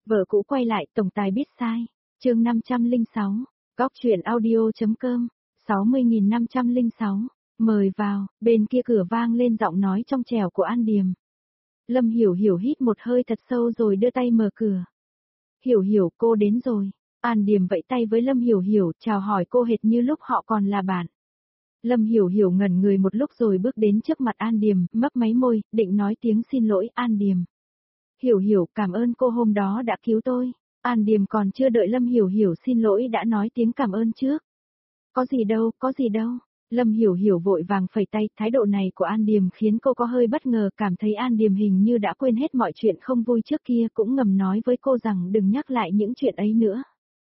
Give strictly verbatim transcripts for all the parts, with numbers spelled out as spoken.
Vợ cũ quay lại, tổng tài biết sai. Chương năm trăm lẻ sáu, Góc truyện audio.com, sáu mươi nghìn năm trăm lẻ sáu. Mời vào, bên kia cửa vang lên giọng nói trong trẻo của An Điềm. Lâm Hiểu Hiểu hít một hơi thật sâu rồi đưa tay mở cửa. Hiểu Hiểu, cô đến rồi. An Điềm vẫy tay với Lâm Hiểu Hiểu, chào hỏi cô hệt như lúc họ còn là bạn. Lâm Hiểu Hiểu ngẩn người một lúc rồi bước đến trước mặt An Điềm, mấp máy môi, định nói tiếng xin lỗi. An Điềm. Hiểu Hiểu, cảm ơn cô hôm đó đã cứu tôi. An Điềm còn chưa đợi Lâm Hiểu Hiểu xin lỗi đã nói tiếng cảm ơn trước. Có gì đâu, có gì đâu. Lâm Hiểu Hiểu vội vàng phẩy tay, thái độ này của An Điềm khiến cô có hơi bất ngờ, cảm thấy An Điềm hình như đã quên hết mọi chuyện không vui trước kia, cũng ngầm nói với cô rằng đừng nhắc lại những chuyện ấy nữa.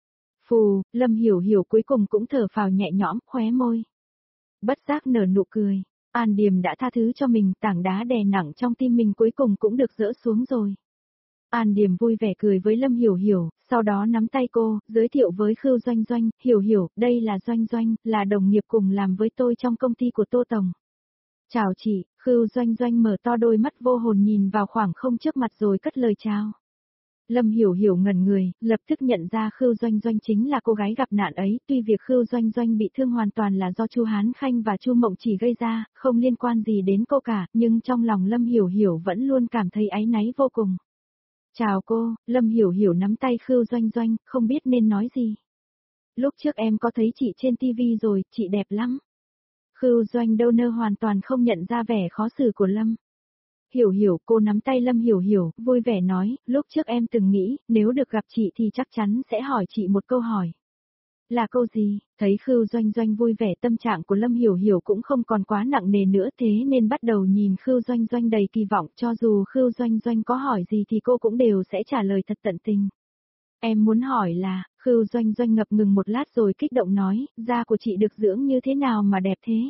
Phù, Lâm Hiểu Hiểu cuối cùng cũng thở phào nhẹ nhõm, khóe môi. Bất giác nở nụ cười, An Điềm đã tha thứ cho mình, tảng đá đè nặng trong tim mình cuối cùng cũng được dỡ xuống rồi. An Điềm vui vẻ cười với Lâm Hiểu Hiểu, sau đó nắm tay cô, giới thiệu với Khưu Doanh Doanh, Hiểu Hiểu, đây là Doanh Doanh, là đồng nghiệp cùng làm với tôi trong công ty của Tô Tổng. Chào chị, Khưu Doanh Doanh mở to đôi mắt vô hồn nhìn vào khoảng không trước mặt rồi cất lời chào. Lâm Hiểu Hiểu ngẩn người, lập tức nhận ra Khưu Doanh Doanh chính là cô gái gặp nạn ấy, tuy việc Khưu Doanh Doanh bị thương hoàn toàn là do Chu Hán Khanh và Chu Mộng Chỉ gây ra, không liên quan gì đến cô cả, nhưng trong lòng Lâm Hiểu Hiểu vẫn luôn cảm thấy áy náy vô cùng. Chào cô, Lâm Hiểu Hiểu nắm tay Khưu Doanh Doanh, không biết nên nói gì. Lúc trước em có thấy chị trên ti vi rồi, chị đẹp lắm. Khưu Doanh đâu nơ hoàn toàn không nhận ra vẻ khó xử của Lâm. Hiểu Hiểu, cô nắm tay Lâm Hiểu Hiểu, vui vẻ nói, lúc trước em từng nghĩ, nếu được gặp chị thì chắc chắn sẽ hỏi chị một câu hỏi. Là câu gì? Thấy Khưu Doanh Doanh vui vẻ, tâm trạng của Lâm Hiểu Hiểu cũng không còn quá nặng nề nữa, thế nên bắt đầu nhìn Khưu Doanh Doanh đầy kỳ vọng, cho dù Khưu Doanh Doanh có hỏi gì thì cô cũng đều sẽ trả lời thật tận tình. Em muốn hỏi là, Khưu Doanh Doanh ngập ngừng một lát rồi kích động nói, da của chị được dưỡng như thế nào mà đẹp thế?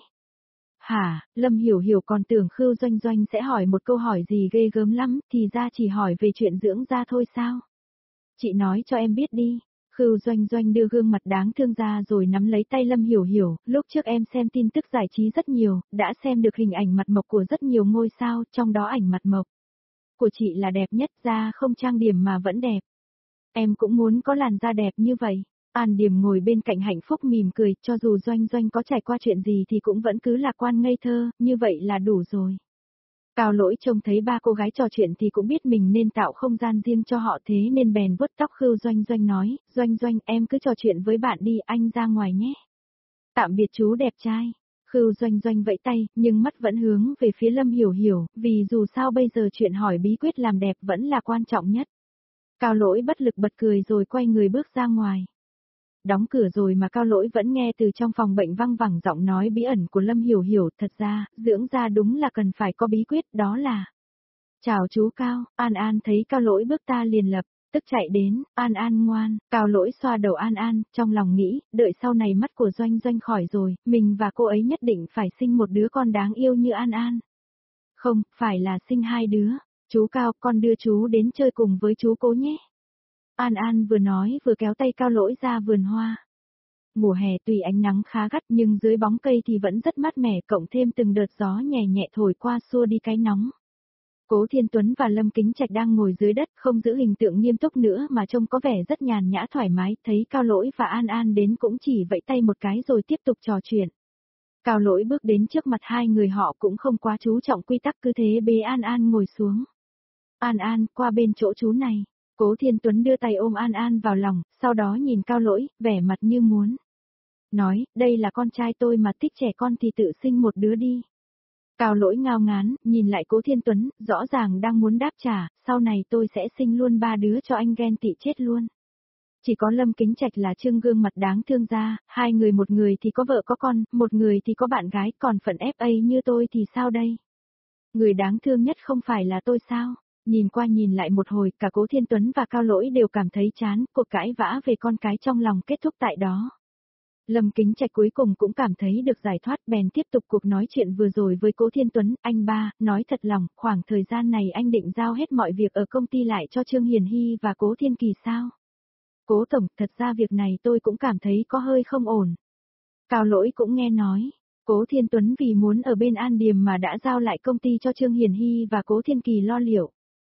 Hả, Lâm Hiểu Hiểu còn tưởng Khưu Doanh Doanh sẽ hỏi một câu hỏi gì ghê gớm lắm, thì ra chỉ hỏi về chuyện dưỡng da thôi sao? Chị nói cho em biết đi. Khưu Doanh Doanh đưa gương mặt đáng thương ra rồi nắm lấy tay Lâm Hiểu Hiểu, lúc trước em xem tin tức giải trí rất nhiều, đã xem được hình ảnh mặt mộc của rất nhiều ngôi sao, trong đó ảnh mặt mộc của chị là đẹp nhất, da không trang điểm mà vẫn đẹp. Em cũng muốn có làn da đẹp như vậy. An Điềm ngồi bên cạnh hạnh phúc mỉm cười, cho dù Doanh Doanh có trải qua chuyện gì thì cũng vẫn cứ lạc quan ngây thơ, như vậy là đủ rồi. Cao Lỗi trông thấy ba cô gái trò chuyện thì cũng biết mình nên tạo không gian riêng cho họ, thế nên bèn vuốt tóc Khưu Doanh Doanh nói, Doanh Doanh em cứ trò chuyện với bạn đi, anh ra ngoài nhé. Tạm biệt chú đẹp trai. Khưu Doanh Doanh vẫy tay, nhưng mắt vẫn hướng về phía Lâm Hiểu Hiểu, vì dù sao bây giờ chuyện hỏi bí quyết làm đẹp vẫn là quan trọng nhất. Cao Lỗi bất lực bật cười rồi quay người bước ra ngoài. Đóng cửa rồi mà Cao Lỗi vẫn nghe từ trong phòng bệnh văng vẳng giọng nói bí ẩn của Lâm Hiểu Hiểu, thật ra, dưỡng da đúng là cần phải có bí quyết, đó là. Chào chú Cao, An An thấy Cao Lỗi bước ta liền lập, tức chạy đến, An An ngoan, Cao Lỗi xoa đầu An An, trong lòng nghĩ, đợi sau này mắt của Doanh Doanh khỏi rồi, mình và cô ấy nhất định phải sinh một đứa con đáng yêu như An An. Không, phải là sinh hai đứa, chú Cao, con đưa chú đến chơi cùng với chú Cố nhé. An An vừa nói vừa kéo tay Cao Lỗi ra vườn hoa. Mùa hè tuy ánh nắng khá gắt nhưng dưới bóng cây thì vẫn rất mát mẻ, cộng thêm từng đợt gió nhẹ nhẹ thổi qua xua đi cái nóng. Cố Thiên Tuấn và Lâm Kính Trạch đang ngồi dưới đất không giữ hình tượng nghiêm túc nữa mà trông có vẻ rất nhàn nhã thoải mái, thấy Cao Lỗi và An An đến cũng chỉ vẫy tay một cái rồi tiếp tục trò chuyện. Cao Lỗi bước đến trước mặt hai người họ cũng không quá chú trọng quy tắc, cứ thế bế An An ngồi xuống. An An, qua bên chỗ chú này. Cố Thiên Tuấn đưa tay ôm An An vào lòng, sau đó nhìn Cao Lỗi, vẻ mặt như muốn nói, đây là con trai tôi mà, thích trẻ con thì tự sinh một đứa đi. Cao Lỗi ngao ngán, nhìn lại Cố Thiên Tuấn, rõ ràng đang muốn đáp trả, sau này tôi sẽ sinh luôn ba đứa cho anh ghen tị chết luôn. Chỉ có Lâm Kính Trạch là trưng gương mặt đáng thương ra, hai người, một người thì có vợ có con, một người thì có bạn gái, còn phận ép a như tôi thì sao đây? Người đáng thương nhất không phải là tôi sao? Nhìn qua nhìn lại một hồi, cả Cố Thiên Tuấn và Cao Lỗi đều cảm thấy chán, cuộc cãi vã về con cái trong lòng kết thúc tại đó. Lâm Kính Trạch cuối cùng cũng cảm thấy được giải thoát, bèn tiếp tục cuộc nói chuyện vừa rồi với Cố Thiên Tuấn, anh ba, nói thật lòng, khoảng thời gian này anh định giao hết mọi việc ở công ty lại cho Trương Hiền Hy và Cố Thiên Kỳ sao? Cố Tổng, thật ra việc này tôi cũng cảm thấy có hơi không ổn. Cao Lỗi cũng nghe nói, Cố Thiên Tuấn vì muốn ở bên An Điềm mà đã giao lại công ty cho Trương Hiền Hy và Cố Thiên Kỳ lo liệu.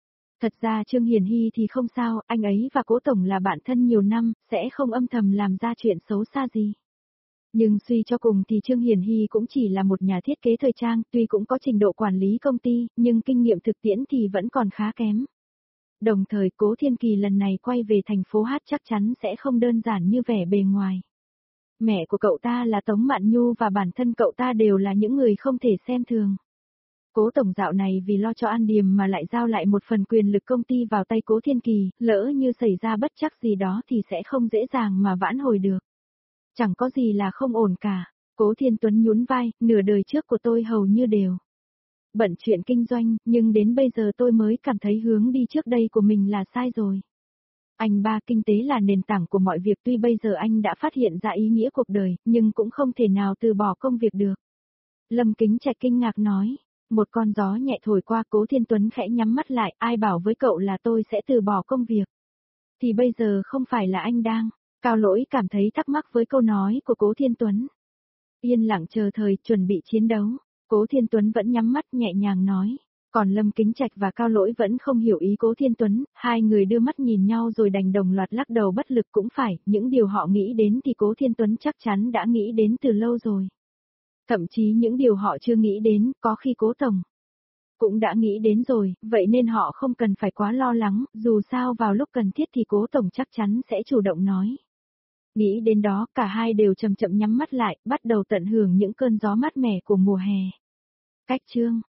Thật ra Trương Hiền Hy thì không sao, anh ấy và Cố Tổng là bạn thân nhiều năm, sẽ không âm thầm làm ra chuyện xấu xa gì. Nhưng suy cho cùng thì Trương Hiền Hy cũng chỉ là một nhà thiết kế thời trang, tuy cũng có trình độ quản lý công ty, nhưng kinh nghiệm thực tiễn thì vẫn còn khá kém. Đồng thời Cố Thiên Kỳ lần này quay về thành phố hát chắc chắn sẽ không đơn giản như vẻ bề ngoài. Mẹ của cậu ta là Tống Mạn Nhu và bản thân cậu ta đều là những người không thể xem thường. Cố Tổng dạo này vì lo cho An Điềm mà lại giao lại một phần quyền lực công ty vào tay Cố Thiên Kỳ, lỡ như xảy ra bất trắc gì đó thì sẽ không dễ dàng mà vãn hồi được. Chẳng có gì là không ổn cả. Cố Thiên Tuấn nhún vai, nửa đời trước của tôi hầu như đều bận chuyện kinh doanh, nhưng đến bây giờ tôi mới cảm thấy hướng đi trước đây của mình là sai rồi. Anh ba, kinh tế là nền tảng của mọi việc, tuy bây giờ anh đã phát hiện ra ý nghĩa cuộc đời, nhưng cũng không thể nào từ bỏ công việc được. Lâm Kính Trạch kinh ngạc nói, một con gió nhẹ thổi qua. Cố Thiên Tuấn khẽ nhắm mắt lại, ai bảo với cậu là tôi sẽ từ bỏ công việc. Thì bây giờ không phải là anh đang. Cao Lỗi cảm thấy thắc mắc với câu nói của Cố Thiên Tuấn. Yên lặng chờ thời, chuẩn bị chiến đấu. Cố Thiên Tuấn vẫn nhắm mắt nhẹ nhàng nói. Còn Lâm Kính Trạch và Cao Lỗi vẫn không hiểu ý Cố Thiên Tuấn, hai người đưa mắt nhìn nhau rồi đành đồng loạt lắc đầu bất lực. Cũng phải, những điều họ nghĩ đến thì Cố Thiên Tuấn chắc chắn đã nghĩ đến từ lâu rồi. Thậm chí những điều họ chưa nghĩ đến, có khi Cố Tổng cũng đã nghĩ đến rồi, vậy nên họ không cần phải quá lo lắng, dù sao vào lúc cần thiết thì Cố Tổng chắc chắn sẽ chủ động nói. Nghĩ đến đó, cả hai đều chậm chậm nhắm mắt lại, bắt đầu tận hưởng những cơn gió mát mẻ của mùa hè. Cách chương